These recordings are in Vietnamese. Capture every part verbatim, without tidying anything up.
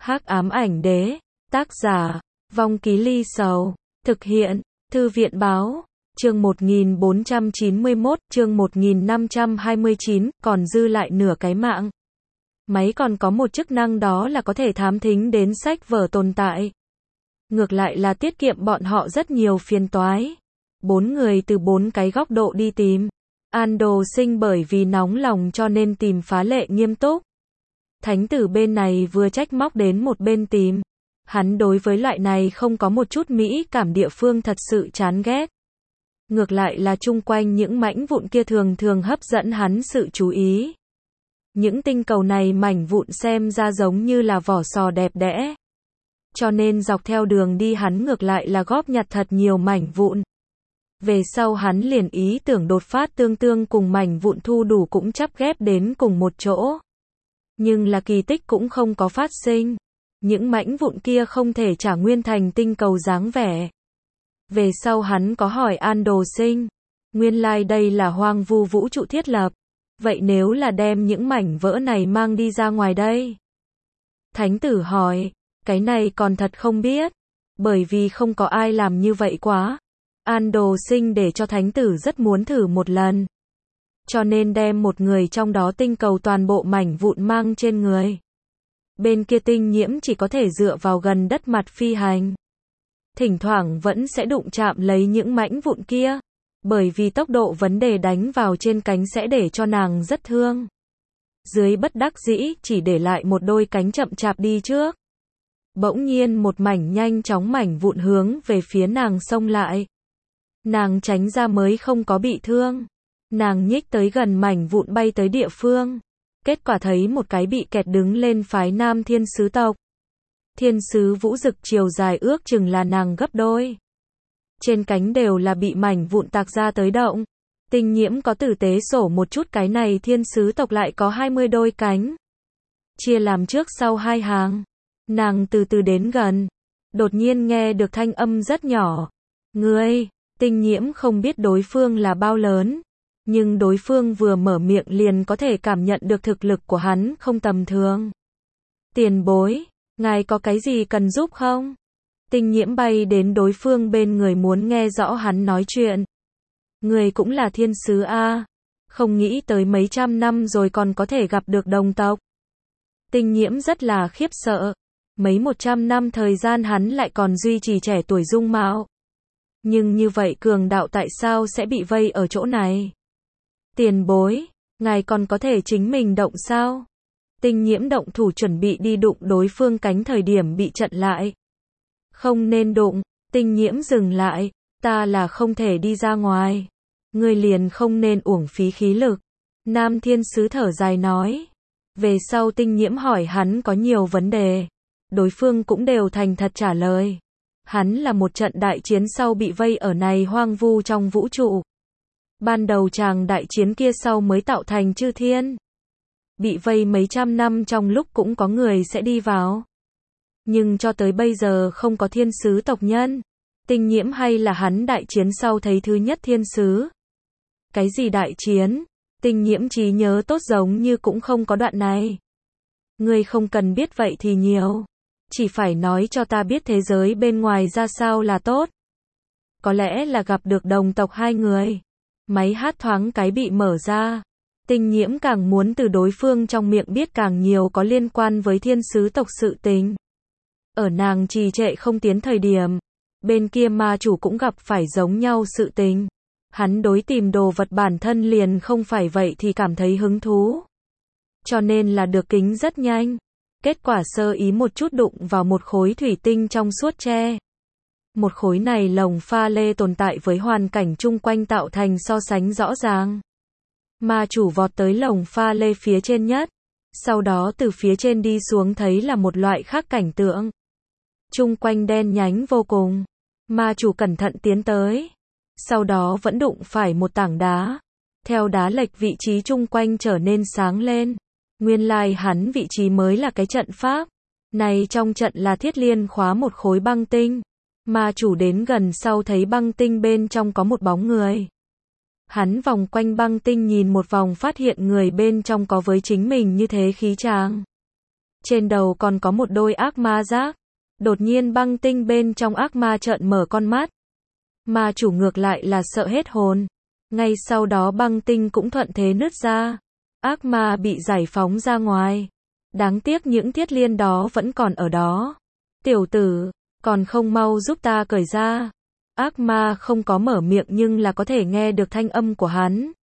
Hắc ám ảnh đế, tác giả, Vong Ký Ly Sầu, thực hiện, Thư viện báo, chương một nghìn bốn trăm chín mươi mốt, chương một nghìn năm trăm hai mươi chín, còn dư lại nửa cái mạng. Máy còn có một chức năng đó là có thể thám thính đến sách vở tồn tại. Ngược lại là tiết kiệm bọn họ rất nhiều phiền toái. Bốn người từ bốn cái góc độ đi tìm. An Đồ Sinh bởi vì nóng lòng cho nên tìm phá lệ nghiêm túc. Thánh tử bên này vừa trách móc đến một bên tìm. Hắn đối với loại này không có một chút mỹ cảm địa phương thật sự chán ghét. Ngược lại là chung quanh những mảnh vụn kia thường thường hấp dẫn hắn sự chú ý. Những tinh cầu này mảnh vụn xem ra giống như là vỏ sò đẹp đẽ. Cho nên dọc theo đường đi hắn ngược lại là góp nhặt thật nhiều mảnh vụn. Về sau hắn liền ý tưởng đột phát tương tương cùng mảnh vụn thu đủ cũng chắp ghép đến cùng một chỗ. Nhưng là kỳ tích cũng không có phát sinh. Những mảnh vụn kia không thể trả nguyên thành tinh cầu dáng vẻ. Về sau hắn có hỏi An Đồ Sinh. Nguyên lai like đây là hoang vu vũ trụ thiết lập. Vậy nếu là đem những mảnh vỡ này mang đi ra ngoài đây? Thánh tử hỏi. Cái này còn thật không biết. Bởi vì không có ai làm như vậy quá. An Đồ Sinh để cho thánh tử rất muốn thử một lần. Cho nên đem một người trong đó tinh cầu toàn bộ mảnh vụn mang trên người. Bên kia tinh nhiễm chỉ có thể dựa vào gần đất mặt phi hành. Thỉnh thoảng vẫn sẽ đụng chạm lấy những mảnh vụn kia. Bởi vì tốc độ vấn đề đánh vào trên cánh sẽ để cho nàng rất thương. Dưới bất đắc dĩ chỉ để lại một đôi cánh chậm chạp đi trước. Bỗng nhiên một mảnh nhanh chóng mảnh vụn hướng về phía nàng xông lại. Nàng tránh ra mới không có bị thương. Nàng nhích tới gần mảnh vụn bay tới địa phương. Kết quả thấy một cái bị kẹt đứng lên phái nam thiên sứ tộc. Thiên sứ vũ dực chiều dài ước chừng là nàng gấp đôi. Trên cánh đều là bị mảnh vụn tạc ra tới động. Tinh nhiễm có tử tế sổ một chút cái này thiên sứ tộc lại có hai mươi đôi cánh. Chia làm trước sau hai hàng. Nàng từ từ đến gần. Đột nhiên nghe được thanh âm rất nhỏ. Ngươi, tinh nhiễm không biết đối phương là bao lớn. Nhưng đối phương vừa mở miệng liền có thể cảm nhận được thực lực của hắn không tầm thường. Tiền bối, ngài có cái gì cần giúp không? Tinh nhiễm bay đến đối phương bên người muốn nghe rõ hắn nói chuyện. Người cũng là thiên sứ a, không nghĩ tới mấy trăm năm rồi còn có thể gặp được đồng tộc. Tinh nhiễm rất là khiếp sợ. Mấy một trăm năm thời gian hắn lại còn duy trì trẻ tuổi dung mạo. Nhưng như vậy cường đạo tại sao sẽ bị vây ở chỗ này? Tiền bối, ngài còn có thể chính mình động sao? Tinh nhiễm động thủ chuẩn bị đi đụng đối phương cánh thời điểm bị chặn lại. Không nên đụng, tinh nhiễm dừng lại, ta là không thể đi ra ngoài. Ngươi liền không nên uổng phí khí lực. Nam thiên sứ thở dài nói. Về sau tinh nhiễm hỏi hắn có nhiều vấn đề. Đối phương cũng đều thành thật trả lời. Hắn là một trận đại chiến sau bị vây ở này hoang vu trong vũ trụ. Ban đầu chàng đại chiến kia sau mới tạo thành chư thiên. Bị vây mấy trăm năm trong lúc cũng có người sẽ đi vào. Nhưng cho tới bây giờ không có thiên sứ tộc nhân. Tinh nhiễm hay là hắn đại chiến sau thấy thứ nhất thiên sứ. Cái gì đại chiến? Tinh nhiễm trí nhớ tốt giống như cũng không có đoạn này. Ngươi không cần biết vậy thì nhiều. Chỉ phải nói cho ta biết thế giới bên ngoài ra sao là tốt. Có lẽ là gặp được đồng tộc hai người. Máy hát thoáng cái bị mở ra. Tinh nhiễm càng muốn từ đối phương trong miệng biết càng nhiều có liên quan với thiên sứ tộc sự tình. Ở nàng trì trệ không tiến thời điểm. Bên kia ma chủ cũng gặp phải giống nhau sự tình. Hắn đối tìm đồ vật bản thân liền không phải vậy thì cảm thấy hứng thú. Cho nên là được kính rất nhanh. Kết quả sơ ý một chút đụng vào một khối thủy tinh trong suốt tre. Một khối này lồng pha lê tồn tại với hoàn cảnh chung quanh tạo thành so sánh rõ ràng. Ma chủ vọt tới lồng pha lê phía trên nhất. Sau đó từ phía trên đi xuống thấy là một loại khác cảnh tượng. Chung quanh đen nhánh vô cùng. Ma chủ cẩn thận tiến tới. Sau đó vẫn đụng phải một tảng đá. Theo đá lệch vị trí chung quanh trở nên sáng lên. Nguyên lai hắn vị trí mới là cái trận pháp. Này trong trận là thiết liên khóa một khối băng tinh. Ma chủ đến gần sau thấy băng tinh bên trong có một bóng người. Hắn vòng quanh băng tinh nhìn một vòng phát hiện người bên trong có với chính mình như thế khí tràng. Trên đầu còn có một đôi ác ma giác. Đột nhiên băng tinh bên trong ác ma trợn mở con mắt. Ma chủ ngược lại là sợ hết hồn. Ngay sau đó băng tinh cũng thuận thế nứt ra. Ác ma bị giải phóng ra ngoài. Đáng tiếc những thiết liên đó vẫn còn ở đó. Tiểu tử, còn không mau giúp ta cởi ra. Ác ma không có mở miệng nhưng là có thể nghe được thanh âm của hắn.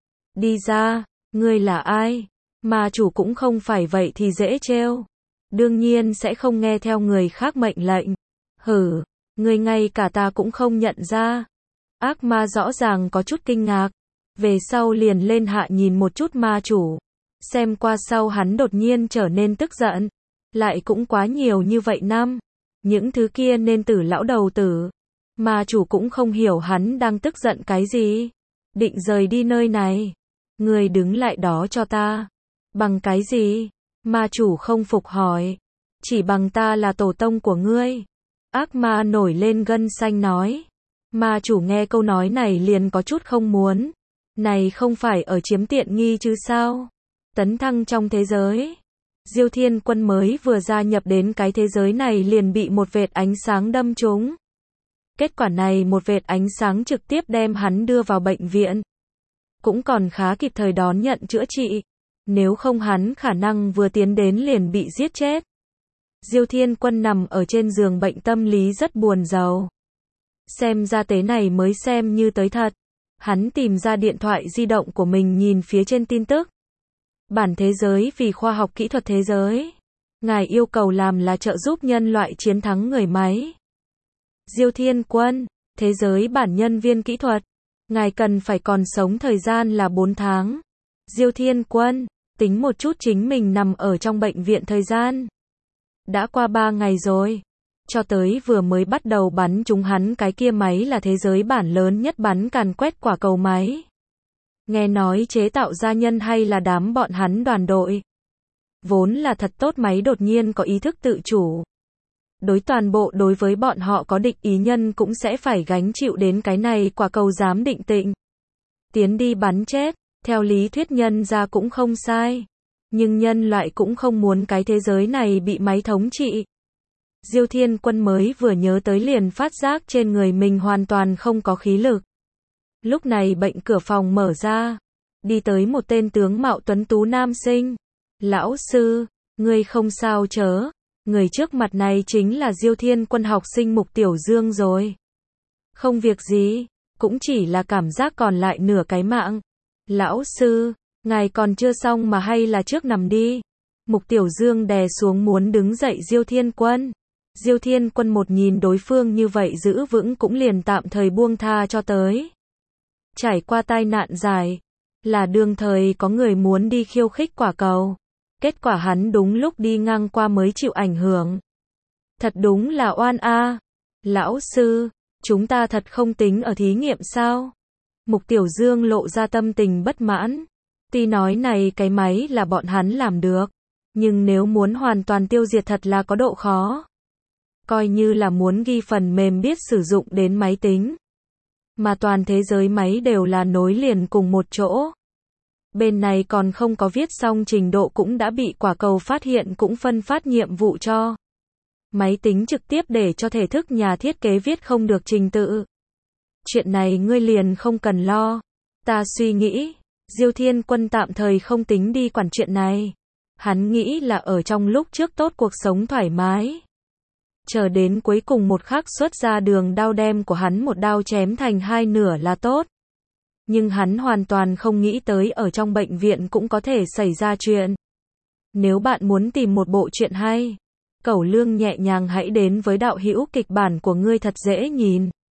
Đi ra, ngươi là ai? Ma chủ cũng không phải vậy thì dễ trêu. Đương nhiên sẽ không nghe theo người khác mệnh lệnh. Hử, ngươi ngay cả ta cũng không nhận ra. Ác ma rõ ràng có chút kinh ngạc. Về sau liền lên hạ nhìn một chút ma chủ. Xem qua sau hắn đột nhiên trở nên tức giận. Lại cũng quá nhiều như vậy năm. Những thứ kia nên tử lão đầu tử. Ma chủ cũng không hiểu hắn đang tức giận cái gì. Định rời đi nơi này. Ngươi đứng lại đó cho ta. Bằng cái gì? Ma chủ không phục hỏi. Chỉ bằng ta là tổ tông của ngươi. Ác ma nổi lên gân xanh nói. Ma chủ nghe câu nói này liền có chút không muốn. Này không phải ở chiếm tiện nghi chứ sao? Tấn thăng trong thế giới. Diêu Thiên Quân mới vừa gia nhập đến cái thế giới này liền bị một vệt ánh sáng đâm trúng. Kết quả này một vệt ánh sáng trực tiếp đem hắn đưa vào bệnh viện. Cũng còn khá kịp thời đón nhận chữa trị. Nếu không hắn khả năng vừa tiến đến liền bị giết chết. Diêu Thiên Quân nằm ở trên giường bệnh tâm lý rất buồn rầu. Xem ra tế này mới xem như tới thật. Hắn tìm ra điện thoại di động của mình nhìn phía trên tin tức. Bản thế giới vì khoa học kỹ thuật thế giới. Ngài yêu cầu làm là trợ giúp nhân loại chiến thắng người máy. Diêu Thiên Quân, thế giới bản nhân viên kỹ thuật. Ngài cần phải còn sống thời gian là bốn tháng. Diêu Thiên Quân, tính một chút chính mình nằm ở trong bệnh viện thời gian. Đã qua ba ngày rồi. Cho tới vừa mới bắt đầu bắn trúng hắn cái kia máy là thế giới bản lớn nhất bắn càn quét quả cầu máy. Nghe nói chế tạo ra nhân hay là đám bọn hắn đoàn đội. Vốn là thật tốt máy đột nhiên có ý thức tự chủ. Đối toàn bộ đối với bọn họ có địch ý nhân cũng sẽ phải gánh chịu đến cái này quả cầu dám định tịnh. Tiến đi bắn chết, theo lý thuyết nhân ra cũng không sai. Nhưng nhân loại cũng không muốn cái thế giới này bị máy thống trị. Diêu Thiên Quân mới vừa nhớ tới liền phát giác trên người mình hoàn toàn không có khí lực. Lúc này bệnh cửa phòng mở ra. Đi tới một tên tướng mạo tuấn tú nam sinh. Lão sư, ngươi không sao chớ. Người trước mặt này chính là Diêu Thiên Quân học sinh Mục Tiểu Dương rồi. Không việc gì, cũng chỉ là cảm giác còn lại nửa cái mạng. Lão sư, ngài còn chưa xong mà hay là trước nằm đi. Mục Tiểu Dương đè xuống muốn đứng dậy Diêu Thiên Quân. Diêu Thiên Quân một nhìn đối phương như vậy giữ vững cũng liền tạm thời buông tha cho tới. Trải qua tai nạn dài, là đương thời có người muốn đi khiêu khích quả cầu. Kết quả hắn đúng lúc đi ngang qua mới chịu ảnh hưởng. Thật đúng là oan a. Lão sư, chúng ta thật không tính ở thí nghiệm sao? Mục Tiểu Dương lộ ra tâm tình bất mãn. Tuy nói này cái máy là bọn hắn làm được, nhưng nếu muốn hoàn toàn tiêu diệt thật là có độ khó. Coi như là muốn ghi phần mềm biết sử dụng đến máy tính. Mà toàn thế giới máy đều là nối liền cùng một chỗ. Bên này còn không có viết xong trình độ cũng đã bị quả cầu phát hiện cũng phân phát nhiệm vụ cho. Máy tính trực tiếp để cho thể thức nhà thiết kế viết không được trình tự. Chuyện này ngươi liền không cần lo. Ta suy nghĩ, Diêu Thiên Quân tạm thời không tính đi quản chuyện này. Hắn nghĩ là ở trong lúc trước tốt cuộc sống thoải mái. Chờ đến cuối cùng một khắc xuất ra đường đao đem của hắn một đao chém thành hai nửa là tốt. Nhưng hắn hoàn toàn không nghĩ tới ở trong bệnh viện cũng có thể xảy ra chuyện. Nếu bạn muốn tìm một bộ truyện hay, Cẩu Lương nhẹ nhàng hãy đến với đạo hữu kịch bản của ngươi thật dễ nhìn.